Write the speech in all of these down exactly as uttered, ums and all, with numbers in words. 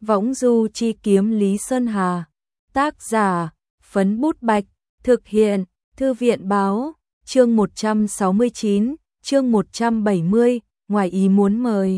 Võng du chi kiếm Lý Sơn Hà. Tác giả, Phấn Bút Bạch. Thực hiện, Thư viện báo. Chương một trăm sáu mươi chín, chương một trăm bảy mươi, ngoài ý muốn mời.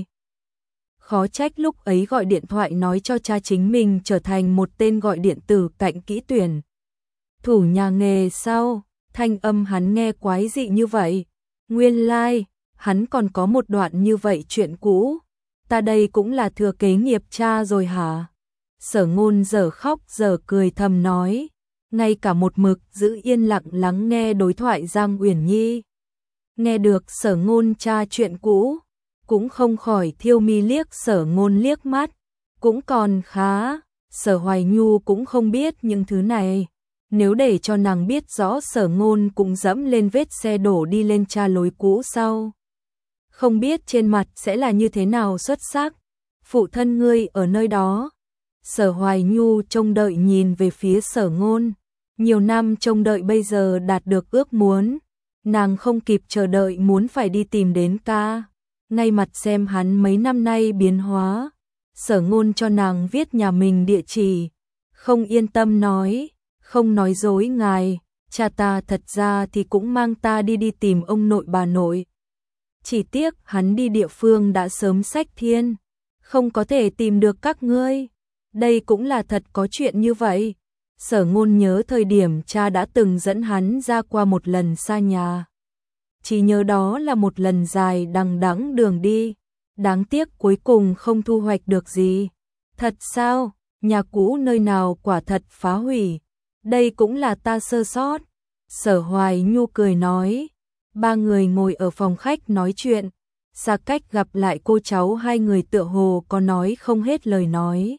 Khó trách lúc ấy gọi điện thoại nói cho cha chính mình trở thành một tên gọi điện tử cạnh kỹ tuyển thủ nhà nghề sao, thanh âm hắn nghe quái dị như vậy. Nguyên lai, like, hắn còn có một đoạn như vậy chuyện cũ. Ta đây cũng là thừa kế nghiệp cha rồi hả? Sở Ngôn giờ khóc giờ cười thầm nói, ngay cả một mực giữ yên lặng lắng nghe đối thoại Giang Uyển Nhi. Nghe được Sở Ngôn cha chuyện cũ, cũng không khỏi thiêu mi liếc Sở Ngôn liếc mắt, cũng còn khá. Sở Hoài Nhu cũng không biết những thứ này, nếu để cho nàng biết rõ Sở Ngôn cũng dẫm lên vết xe đổ đi lên cha lối cũ sau, không biết trên mặt sẽ là như thế nào xuất sắc. Phụ thân ngươi ở nơi đó. Sở Hoài Nhu trông đợi nhìn về phía Sở Ngôn, nhiều năm trông đợi bây giờ đạt được ước muốn, nàng không kịp chờ đợi muốn phải đi tìm đến ca, ngay mặt xem hắn mấy năm nay biến hóa. Sở Ngôn cho nàng viết nhà mình địa chỉ, không yên tâm nói, không nói dối ngài, cha ta thật ra thì cũng mang ta đi đi tìm ông nội bà nội. Chỉ tiếc hắn đi địa phương đã sớm xách thiên, không có thể tìm được các ngươi. Đây cũng là thật có chuyện như vậy. Sở Ngôn nhớ thời điểm cha đã từng dẫn hắn ra qua một lần xa nhà. Chỉ nhớ đó là một lần dài đằng đẵng đường đi, đáng tiếc cuối cùng không thu hoạch được gì. Thật sao? Nhà cũ nơi nào quả thật phá hủy. Đây cũng là ta sơ sót. Sở Hoài Nhu cười nói. Ba người ngồi ở phòng khách nói chuyện, xa cách gặp lại cô cháu hai người tựa hồ có nói không hết lời nói.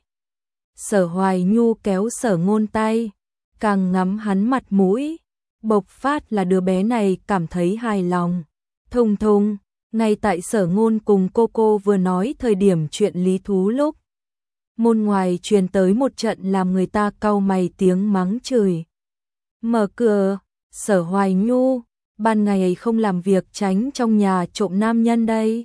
Sở Hoài Nhu kéo Sở Ngôn tay, càng ngắm hắn mặt mũi, bộc phát là đứa bé này cảm thấy hài lòng. Thùng thùng, ngay tại Sở Ngôn cùng cô cô vừa nói thời điểm chuyện lý thú lúc, môn ngoài truyền tới một trận làm người ta cau mày tiếng mắng chửi. Mở cửa. Sở Hoài Nhu, ban ngày không làm việc tránh trong nhà trộm nam nhân đây.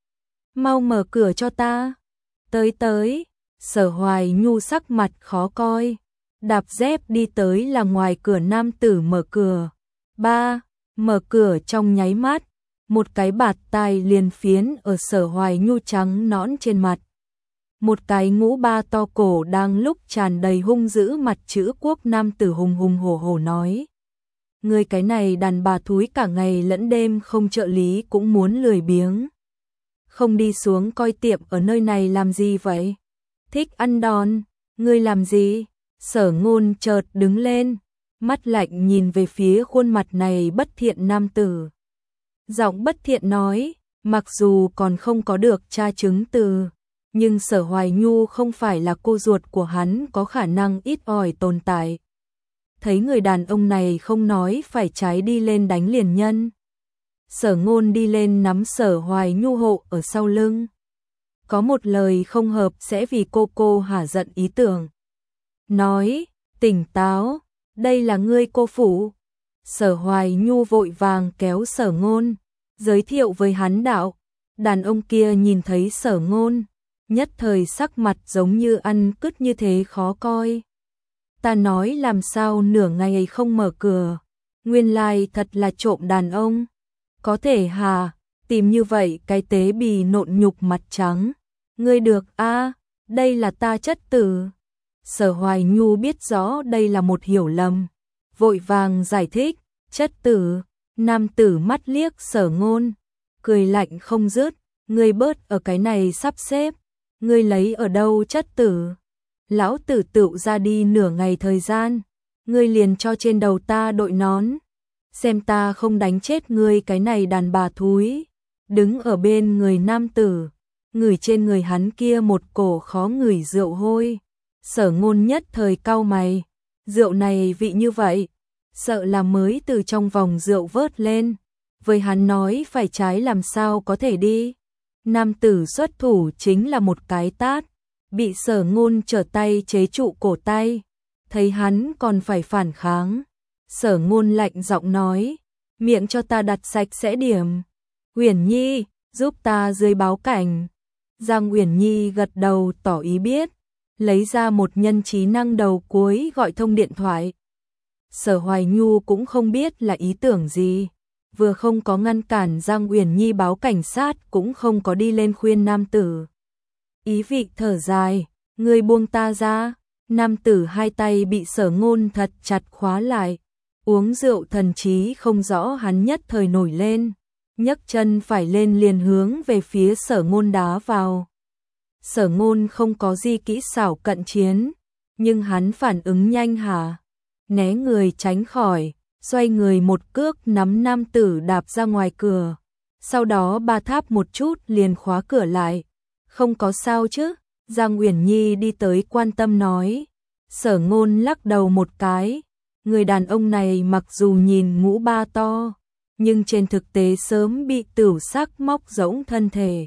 Mau mở cửa cho ta. Tới tới. Sở Hoài Nhu sắc mặt khó coi, đạp dép đi tới là ngoài cửa nam tử mở cửa. Ba, mở cửa trong nháy mắt, một cái bạt tai liền phiến ở Sở Hoài Nhu trắng nõn trên mặt. Một cái ngũ ba to cổ đang lúc tràn đầy hung dữ mặt chữ quốc nam tử hùng hùng hổ hổ nói. Người cái này đàn bà thúi cả ngày lẫn đêm không trợ lý cũng muốn lười biếng. Không đi xuống coi tiệm ở nơi này làm gì vậy? Thích ăn đòn, ngươi làm gì? Sở Ngôn chợt đứng lên, mắt lạnh nhìn về phía khuôn mặt này bất thiện nam tử. Giọng bất thiện nói, mặc dù còn không có được tra chứng từ, nhưng Sở Hoài Nhu không phải là cô ruột của hắn có khả năng ít ỏi tồn tại. Thấy người đàn ông này không nói phải trái đi lên đánh liền nhân. Sở Ngôn đi lên nắm Sở Hoài Nhu hộ ở sau lưng. Có một lời không hợp sẽ vì cô cô hả giận ý tưởng. Nói, tỉnh táo, đây là ngươi cô phủ. Sở Hoài Nhu vội vàng kéo Sở Ngôn, giới thiệu với hắn đạo. Đàn ông kia nhìn thấy Sở Ngôn, nhất thời sắc mặt giống như ăn cứt như thế khó coi. Ta nói làm sao nửa ngày không mở cửa, nguyên lai thật là trộm đàn ông. Có thể hà, tìm như vậy cái tế bì nộn nhục mặt trắng. Ngươi được a, à, đây là ta chất tử. Sở Hoài Nhu biết rõ đây là một hiểu lầm, vội vàng giải thích, chất tử. Nam tử mắt liếc Sở Ngôn, cười lạnh không dứt, ngươi bớt ở cái này sắp xếp, ngươi lấy ở đâu chất tử? Lão tử tựu ra đi nửa ngày thời gian, ngươi liền cho trên đầu ta đội nón, xem ta không đánh chết ngươi cái này đàn bà thúi. Đứng ở bên người nam tử, ngửi trên người hắn kia một cổ khó ngửi rượu hôi. Sở Ngôn nhất thời cau mày, rượu này vị như vậy, sợ là mới từ trong vòng rượu vớt lên, với hắn nói phải trái làm sao có thể đi. Nam tử xuất thủ chính là một cái tát, bị Sở Ngôn trở tay chế trụ cổ tay, thấy hắn còn phải phản kháng. Sở Ngôn lạnh giọng nói, miệng cho ta đặt sạch sẽ điểm. Uyển Nhi, giúp ta dưới báo cảnh. Giang Uyển Nhi gật đầu tỏ ý biết, lấy ra một nhân trí năng đầu cuối gọi thông điện thoại. Sở Hoài Nhu cũng không biết là ý tưởng gì, vừa không có ngăn cản Giang Uyển Nhi báo cảnh sát, cũng không có đi lên khuyên nam tử. Ý vị thở dài, người buông ta ra. Nam tử hai tay bị Sở Ngôn thật chặt khóa lại, uống rượu thần trí không rõ, hắn nhất thời nổi lên, nhấc chân phải lên liền hướng về phía Sở Ngôn đá vào. Sở Ngôn không có gì kỹ xảo cận chiến, nhưng hắn phản ứng nhanh hả, né người tránh khỏi, xoay người một cước nắm nam tử đạp ra ngoài cửa, sau đó ba tháp một chút liền khóa cửa lại. Không có sao chứ? Giang Uyển Nhi đi tới quan tâm nói. Sở Ngôn lắc đầu một cái, người đàn ông này mặc dù nhìn ngũ ba to, nhưng trên thực tế sớm bị tửu sắc móc rỗng thân thể.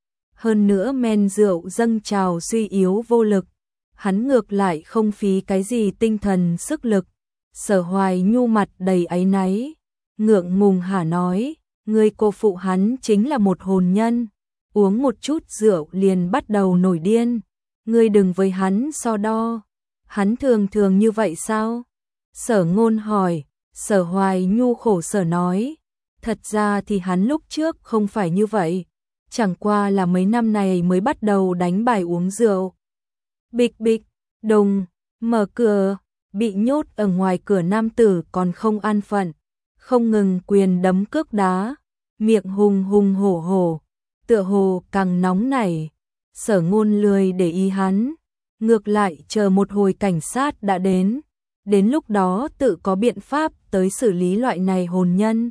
Hơn nữa men rượu dâng trào suy yếu vô lực, hắn ngược lại không phí cái gì tinh thần sức lực. Sở Hoài Nhu mặt đầy áy náy, ngượng ngùng hả nói, người cô phụ hắn chính là một hồn nhân, uống một chút rượu liền bắt đầu nổi điên, ngươi đừng với hắn so đo. Hắn thường thường như vậy sao? Sở Ngôn hỏi. Sở Hoài Nhu khổ sở nói, thật ra thì hắn lúc trước không phải như vậy, chẳng qua là mấy năm này mới bắt đầu đánh bài uống rượu. Bịch bịch, đùng, mở cửa, bị nhốt ở ngoài cửa nam tử còn không an phận, không ngừng quyền đấm cước đá, miệng hùng hùng hổ hổ, tựa hồ càng nóng nảy. Sở Ngôn lười để ý hắn, ngược lại chờ một hồi cảnh sát đã đến, đến lúc đó tự có biện pháp tới xử lý loại này hồn nhân.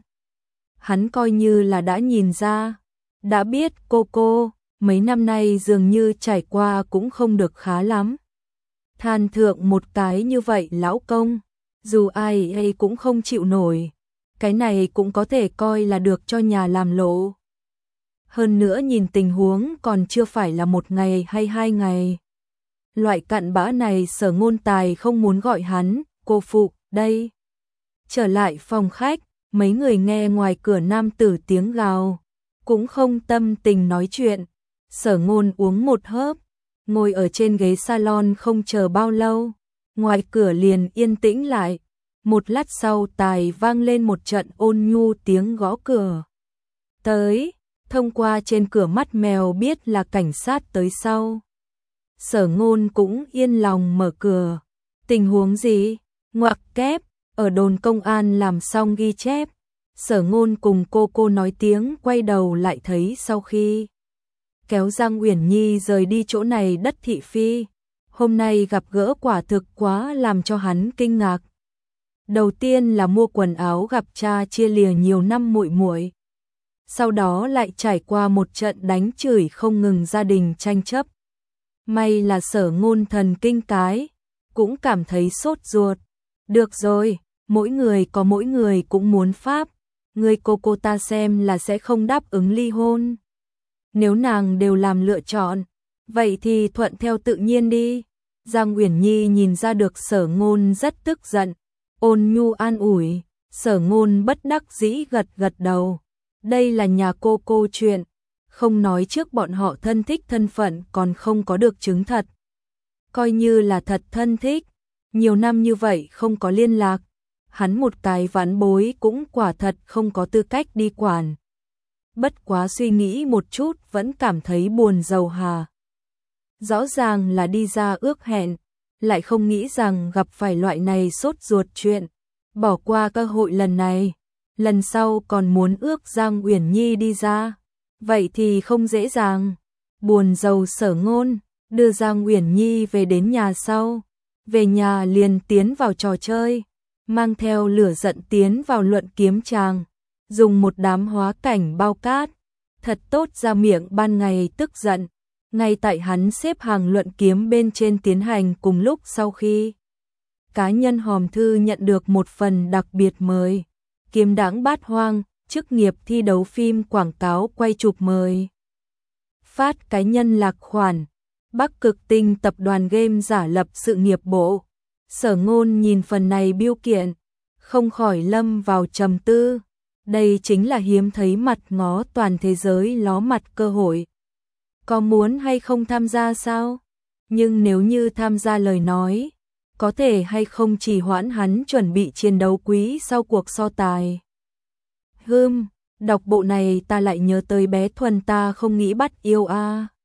Hắn coi như là đã nhìn ra, đã biết cô cô mấy năm nay dường như trải qua cũng không được khá lắm. Than thượng một cái như vậy lão công, dù ai ấy cũng không chịu nổi, cái này cũng có thể coi là được cho nhà làm lộ. Hơn nữa nhìn tình huống còn chưa phải là một ngày hay hai ngày. Loại cặn bã này Sở Ngôn tài không muốn gọi hắn cô phụ đây. Trở lại phòng khách, mấy người nghe ngoài cửa nam tử tiếng gào, cũng không tâm tình nói chuyện. Sở Ngôn uống một hớp, ngồi ở trên ghế salon không chờ bao lâu, ngoài cửa liền yên tĩnh lại. Một lát sau tài vang lên một trận ôn nhu tiếng gõ cửa. Tới, thông qua trên cửa mắt mèo biết là cảnh sát tới sau. Sở Ngôn cũng yên lòng mở cửa. Tình huống gì? Ngoặc kép, ở đồn công an làm xong ghi chép. Sở Ngôn cùng cô cô nói tiếng, quay đầu lại thấy sau khi kéo Giang Uyển Nhi rời đi chỗ này đất thị phi, hôm nay gặp gỡ quả thực quá làm cho hắn kinh ngạc. Đầu tiên là mua quần áo gặp cha chia lìa nhiều năm muội muội, sau đó lại trải qua một trận đánh chửi không ngừng gia đình tranh chấp. May là Sở Ngôn thần kinh cái, cũng cảm thấy sốt ruột. Được rồi, mỗi người có mỗi người cũng muốn pháp, người cô cô ta xem là sẽ không đáp ứng ly hôn. Nếu nàng đều làm lựa chọn, vậy thì thuận theo tự nhiên đi. Giang Uyển Nhi nhìn ra được Sở Ngôn rất tức giận, ôn nhu an ủi. Sở Ngôn bất đắc dĩ gật gật đầu. Đây là nhà cô cô chuyện, không nói trước bọn họ thân thích thân phận còn không có được chứng thật. Coi như là thật thân thích, nhiều năm như vậy không có liên lạc, hắn một cái vãn bối cũng quả thật không có tư cách đi quản. Bất quá suy nghĩ một chút vẫn cảm thấy buồn rầu hà. Rõ ràng là đi ra ước hẹn, lại không nghĩ rằng gặp phải loại này sốt ruột chuyện. Bỏ qua cơ hội lần này, lần sau còn muốn ước Giang Uyển Nhi đi ra, vậy thì không dễ dàng. Buồn rầu Sở Ngôn, đưa Giang Uyển Nhi về đến nhà sau, về nhà liền tiến vào trò chơi, mang theo lửa giận tiến vào luận kiếm tràng, dùng một đám hóa cảnh bao cát, thật tốt ra miệng ban ngày tức giận. Ngay tại hắn xếp hàng luận kiếm bên trên tiến hành cùng lúc, sau khi cá nhân hòm thư nhận được một phần đặc biệt mời, kiếm đãng bát hoang, chức nghiệp thi đấu phim quảng cáo quay chụp mời. Phát cá nhân lạc khoản, Bắc Cực Tinh tập đoàn game giả lập sự nghiệp bộ. Sở Ngôn nhìn phần này biêu kiện, không khỏi lâm vào trầm tư. Đây chính là hiếm thấy mặt ngó toàn thế giới ló mặt cơ hội. Có muốn hay không tham gia sao? nhưng nếu như tham gia lời nói, có thể hay không trì hoãn hắn chuẩn bị chiến đấu quý sau cuộc so tài. Hừm, đọc bộ này ta lại nhớ tới bé Thuần ta không nghĩ bắt yêu a.